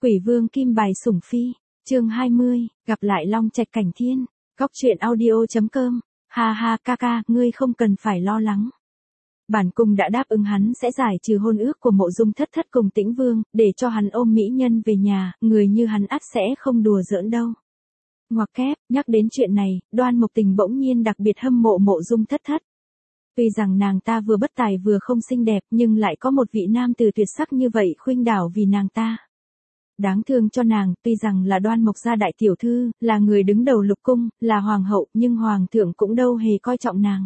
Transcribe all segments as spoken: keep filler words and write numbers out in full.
Quỷ vương kim bài sủng phi, chương hai mươi, gặp lại Long Trạch Cảnh Thiên, Cóc truyện audio.com, ha ha ca ca, ngươi không cần phải lo lắng. Bản cung đã đáp ứng hắn sẽ giải trừ hôn ước của Mộ Dung Thất Thất cùng Tĩnh Vương, để cho hắn ôm mỹ nhân về nhà, người như hắn ắt sẽ không đùa giỡn đâu. Ngoặc kép, nhắc đến chuyện này, Đoan Mộc Tình bỗng nhiên đặc biệt hâm mộ Mộ Dung Thất Thất. Tuy rằng nàng ta vừa bất tài vừa không xinh đẹp nhưng lại có một vị nam tử tuyệt sắc như vậy khuynh đảo vì nàng ta. Đáng thương cho nàng, tuy rằng là Đoan Mộc gia đại tiểu thư, là người đứng đầu lục cung, là hoàng hậu, nhưng hoàng thượng cũng đâu hề coi trọng nàng.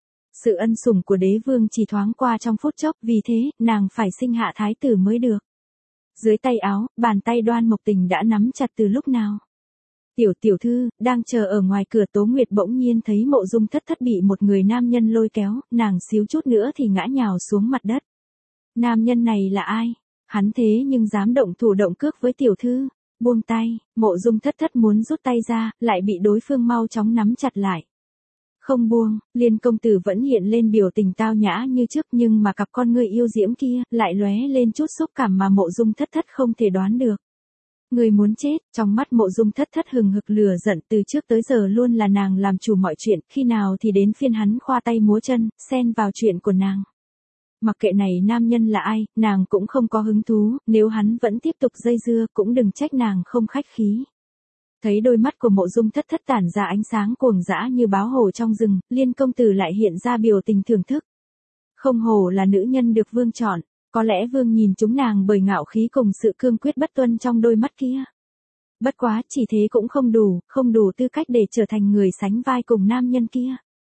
Sự ân sủng của đế vương chỉ thoáng qua trong phút chốc, vì thế, nàng phải sinh hạ thái tử mới được. Dưới tay áo, bàn tay Đoan Mộc Tình đã nắm chặt từ lúc nào. Tiểu tiểu thư, đang chờ ở ngoài cửa Tố Nguyệt bỗng nhiên thấy Mộ Dung Thất Thất bị một người nam nhân lôi kéo, nàng xíu chút nữa thì ngã nhào xuống mặt đất. Nam nhân này là ai? Hắn thế nhưng dám động thủ động cước với tiểu thư, buông tay, Mộ Dung Thất Thất muốn rút tay ra, lại bị đối phương mau chóng nắm chặt lại. Không buông, Liên công tử vẫn hiện lên biểu tình tao nhã như trước nhưng mà cặp con ngươi yêu diễm kia, lại lóe lên chút xúc cảm mà Mộ Dung Thất Thất không thể đoán được. Người muốn chết, trong mắt Mộ Dung Thất Thất hừng hực lửa giận, từ trước tới giờ luôn là nàng làm chủ mọi chuyện, khi nào thì đến phiên hắn khoa tay múa chân, xen vào chuyện của nàng. Mặc kệ này nam nhân là ai, nàng cũng không có hứng thú, nếu hắn vẫn tiếp tục dây dưa cũng đừng trách nàng không khách khí. Thấy đôi mắt của Mộ Dung Thất Thất tản ra ánh sáng cuồng dã như báo hổ trong rừng, Liên công tử lại hiện ra biểu tình thưởng thức. Không hổ là nữ nhân được vương chọn, có lẽ vương nhìn chúng nàng bởi ngạo khí cùng sự cương quyết bất tuân trong đôi mắt kia. Bất quá, chỉ thế cũng không đủ, không đủ tư cách để trở thành người sánh vai cùng nam nhân kia.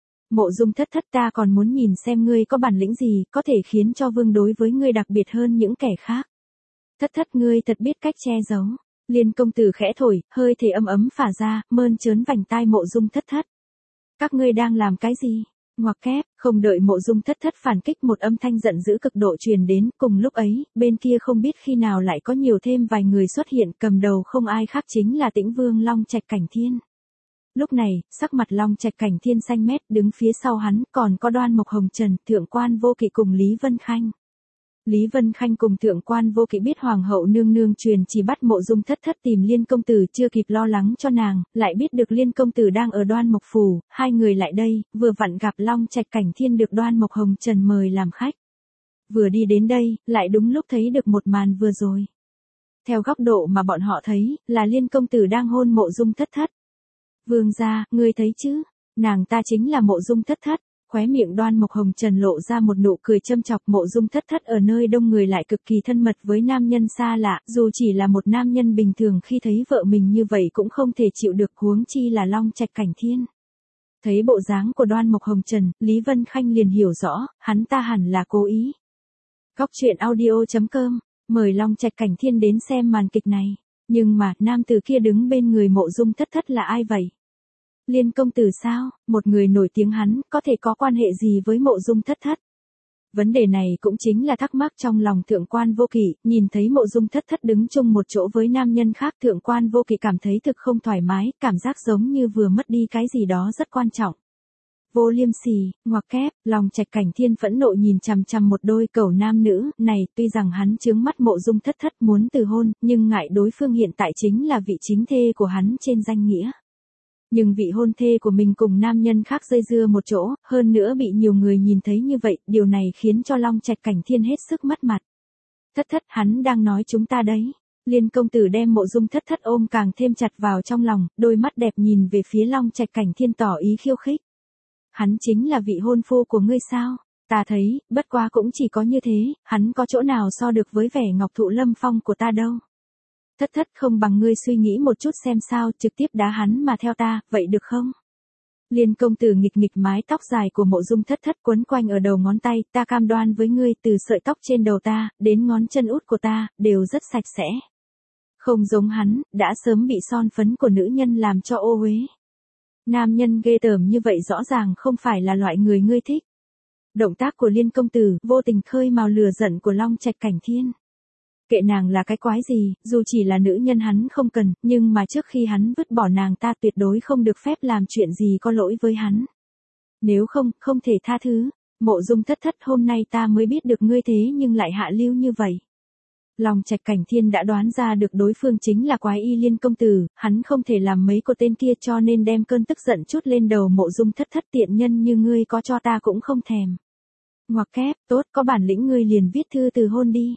Mộ Dung Thất Thất, ta còn muốn nhìn xem ngươi có bản lĩnh gì, có thể khiến cho vương đối với ngươi đặc biệt hơn những kẻ khác. Thất Thất, ngươi thật biết cách che giấu. Liên công tử khẽ thổi, hơi thể ấm ấm phả ra, mơn trớn vành tai Mộ Dung Thất Thất. Các ngươi đang làm cái gì? Ngoặc kép, không đợi Mộ Dung Thất Thất phản kích, một âm thanh giận dữ cực độ truyền đến, cùng lúc ấy, bên kia không biết khi nào lại có nhiều thêm vài người xuất hiện, cầm đầu không ai khác chính là Tĩnh Vương Long Trạch Cảnh Thiên. Lúc này, sắc mặt Long Trạch Cảnh Thiên xanh mét, đứng phía sau hắn, còn có Đoan Mộc Hồng Trần, Thượng Quan Vô Kỵ cùng Lý Vân Khanh. Lý Vân Khanh cùng Thượng Quan Vô Kỵ biết Hoàng hậu nương nương truyền chỉ bắt Mộ Dung Thất Thất tìm Liên công tử, chưa kịp lo lắng cho nàng, lại biết được Liên công tử đang ở Đoan Mộc phủ, hai người lại đây, vừa vặn gặp Long Trạch Cảnh Thiên được Đoan Mộc Hồng Trần mời làm khách. Vừa đi đến đây, lại đúng lúc thấy được một màn vừa rồi. Theo góc độ mà bọn họ thấy, là Liên công tử đang hôn Mộ Dung Thất Thất. Vương gia, ngươi thấy chứ, nàng ta chính là Mộ Dung Thất Thất. Khóe miệng Đoan Mộc Hồng Trần lộ ra một nụ cười châm chọc. Mộ Dung Thất Thất ở nơi đông người lại cực kỳ thân mật với nam nhân xa lạ, dù chỉ là một nam nhân bình thường khi thấy vợ mình như vậy cũng không thể chịu được, huống chi là Long Trạch Cảnh Thiên. Thấy bộ dáng của Đoan Mộc Hồng Trần, Lý Vân Khanh liền hiểu rõ, hắn ta hẳn là cố ý. Cóc truyện audio.com, mời Long Trạch Cảnh Thiên đến xem màn kịch này. Nhưng mà, nam tử kia đứng bên người Mộ Dung Thất Thất là ai vậy? Liên công tử sao? Một người nổi tiếng, hắn có thể có quan hệ gì với Mộ Dung Thất Thất? Vấn đề này cũng chính là thắc mắc trong lòng Thượng Quan Vô Kỵ, nhìn thấy Mộ Dung Thất Thất đứng chung một chỗ với nam nhân khác, Thượng Quan Vô Kỵ cảm thấy thực không thoải mái, cảm giác giống như vừa mất đi cái gì đó rất quan trọng. Vô liêm sỉ, ngoặc kép, Long Trạch Cảnh Thiên phẫn nộ nhìn chằm chằm một đôi cẩu nam nữ này, tuy rằng hắn chướng mắt Mộ Dung Thất Thất muốn từ hôn, nhưng ngại đối phương hiện tại chính là vị chính thê của hắn trên danh nghĩa. Nhưng vị hôn thê của mình cùng nam nhân khác dây dưa một chỗ, hơn nữa bị nhiều người nhìn thấy như vậy, điều này khiến cho Long Trạch Cảnh Thiên hết sức mất mặt. Thất Thất, hắn đang nói chúng ta đấy. Liên công tử đem Mộ Dung Thất Thất ôm càng thêm chặt vào trong lòng, đôi mắt đẹp nhìn về phía Long Trạch Cảnh Thiên tỏ ý khiêu khích. Hắn chính là vị hôn phu của ngươi sao? Ta thấy, bất quá cũng chỉ có như thế, hắn có chỗ nào so được với vẻ ngọc thụ lâm phong của ta đâu. Thất Thất, không bằng ngươi suy nghĩ một chút xem sao, trực tiếp đá hắn mà theo ta, vậy được không? Liên công tử nghịch nghịch mái tóc dài của Mộ Dung Thất Thất quấn quanh ở đầu ngón tay, ta cam đoan với ngươi, từ sợi tóc trên đầu ta, đến ngón chân út của ta, đều rất sạch sẽ. Không giống hắn, đã sớm bị son phấn của nữ nhân làm cho ô uế. Nam nhân ghê tởm như vậy rõ ràng không phải là loại người ngươi thích. Động tác của Liên công tử, vô tình khơi mào lửa giận của Long Trạch Cảnh Thiên. Kệ nàng là cái quái gì, dù chỉ là nữ nhân hắn không cần, nhưng mà trước khi hắn vứt bỏ nàng ta tuyệt đối không được phép làm chuyện gì có lỗi với hắn. Nếu không, không thể tha thứ. Mộ Dung Thất Thất, hôm nay ta mới biết được ngươi thế nhưng lại hạ lưu như vậy. Long Trạch Cảnh Thiên đã đoán ra được đối phương chính là Quái Y Liên công tử, hắn không thể làm mấy cô tên kia cho nên đem cơn tức giận chút lên đầu Mộ Dung Thất Thất, tiện nhân như ngươi có cho ta cũng không thèm. Ngoặc kép, tốt, có bản lĩnh ngươi liền viết thư từ hôn đi.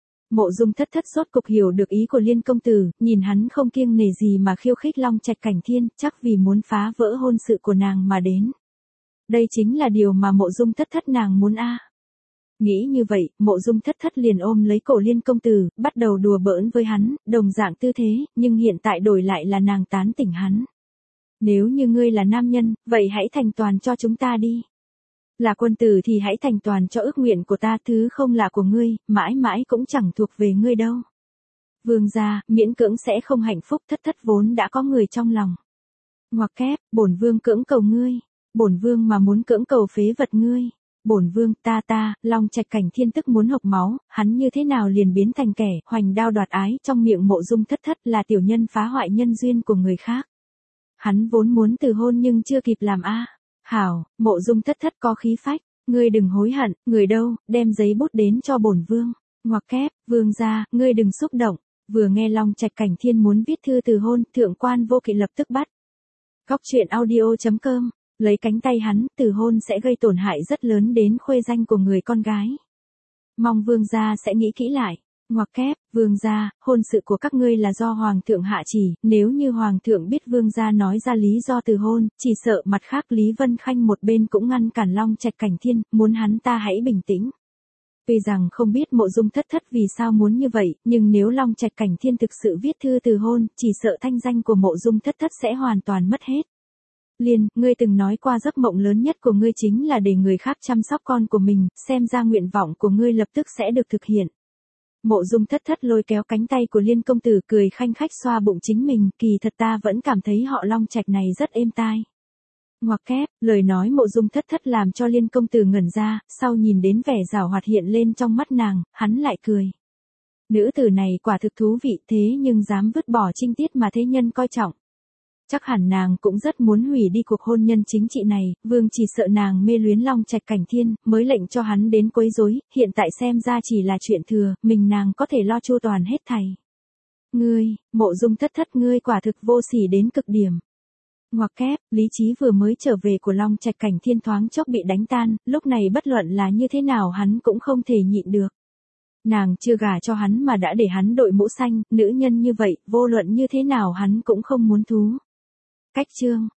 Mộ Dung Thất Thất sốt cục hiểu được ý của Liên công tử, nhìn hắn không kiêng nể gì mà khiêu khích Long Trạch Cảnh Thiên, chắc vì muốn phá vỡ hôn sự của nàng mà đến. Đây chính là điều mà Mộ Dung Thất Thất nàng muốn a. À. Nghĩ như vậy, Mộ Dung Thất Thất liền ôm lấy cổ Liên công tử, bắt đầu đùa bỡn với hắn, đồng dạng tư thế, nhưng hiện tại đổi lại là nàng tán tỉnh hắn. Nếu như ngươi là nam nhân, vậy hãy thành toàn cho chúng ta đi. Là quân tử thì hãy thành toàn cho ước nguyện của ta, thứ không là của ngươi, mãi mãi cũng chẳng thuộc về ngươi đâu. Vương gia, miễn cưỡng sẽ không hạnh phúc, Thất Thất vốn đã có người trong lòng. Ngoặc kép, bổn vương cưỡng cầu ngươi, bổn vương mà muốn cưỡng cầu phế vật ngươi. Bổn vương, ta ta, Long Trạch Cảnh Thiên tức muốn hộc máu, hắn như thế nào liền biến thành kẻ hoành đao đoạt ái, trong miệng Mộ Dung Thất Thất là tiểu nhân phá hoại nhân duyên của người khác. Hắn vốn muốn từ hôn nhưng chưa kịp làm a. À. Hảo, Mộ Dung Thất Thất có khí phách, ngươi đừng hối hận, người đâu, đem giấy bút đến cho bổn vương. Ngoặc kép, vương gia, ngươi đừng xúc động. Vừa nghe Long Trạch Cảnh Thiên muốn viết thư từ hôn, thượng quan Vô Kỵ lập tức bắt. Góc truyện audio chấm com. Lấy cánh tay hắn, từ hôn sẽ gây tổn hại rất lớn đến khuê danh của người con gái. Mong vương gia sẽ nghĩ kỹ lại. Ngoặc kép, vương gia, hôn sự của các ngươi là do hoàng thượng hạ chỉ, nếu như hoàng thượng biết vương gia nói ra lý do từ hôn, chỉ sợ mặt khác Lý Vân Khanh một bên cũng ngăn cản Long Trạch Cảnh Thiên, muốn hắn ta hãy bình tĩnh. Tuy rằng không biết Mộ Dung Thất Thất vì sao muốn như vậy, nhưng nếu Long Trạch Cảnh Thiên thực sự viết thư từ hôn, chỉ sợ thanh danh của Mộ Dung Thất Thất sẽ hoàn toàn mất hết. Liên, ngươi từng nói qua giấc mộng lớn nhất của ngươi chính là để người khác chăm sóc con của mình, xem ra nguyện vọng của ngươi lập tức sẽ được thực hiện. Mộ Dung Thất Thất lôi kéo cánh tay của Liên công tử cười khanh khách xoa bụng chính mình, kỳ thật ta vẫn cảm thấy họ Long Trạch này rất êm tai. Ngoặc kép, lời nói Mộ Dung Thất Thất làm cho Liên công tử ngẩn ra, sau nhìn đến vẻ giảo hoạt hiện lên trong mắt nàng, hắn lại cười. Nữ tử này quả thực thú vị, thế nhưng dám vứt bỏ trinh tiết mà thế nhân coi trọng. Chắc hẳn nàng cũng rất muốn hủy đi cuộc hôn nhân chính trị này, vương chỉ sợ nàng mê luyến Long Trạch Cảnh Thiên, mới lệnh cho hắn đến quấy rối, hiện tại xem ra chỉ là chuyện thừa, mình nàng có thể lo chu toàn hết thảy. Ngươi, Mộ Dung Thất Thất, ngươi quả thực vô sỉ đến cực điểm. Ngoặc kép, lý trí vừa mới trở về của Long Trạch Cảnh Thiên thoáng chốc bị đánh tan, lúc này bất luận là như thế nào hắn cũng không thể nhịn được. Nàng chưa gả cho hắn mà đã để hắn đội mũ xanh, nữ nhân như vậy, vô luận như thế nào hắn cũng không muốn thú. Cách chương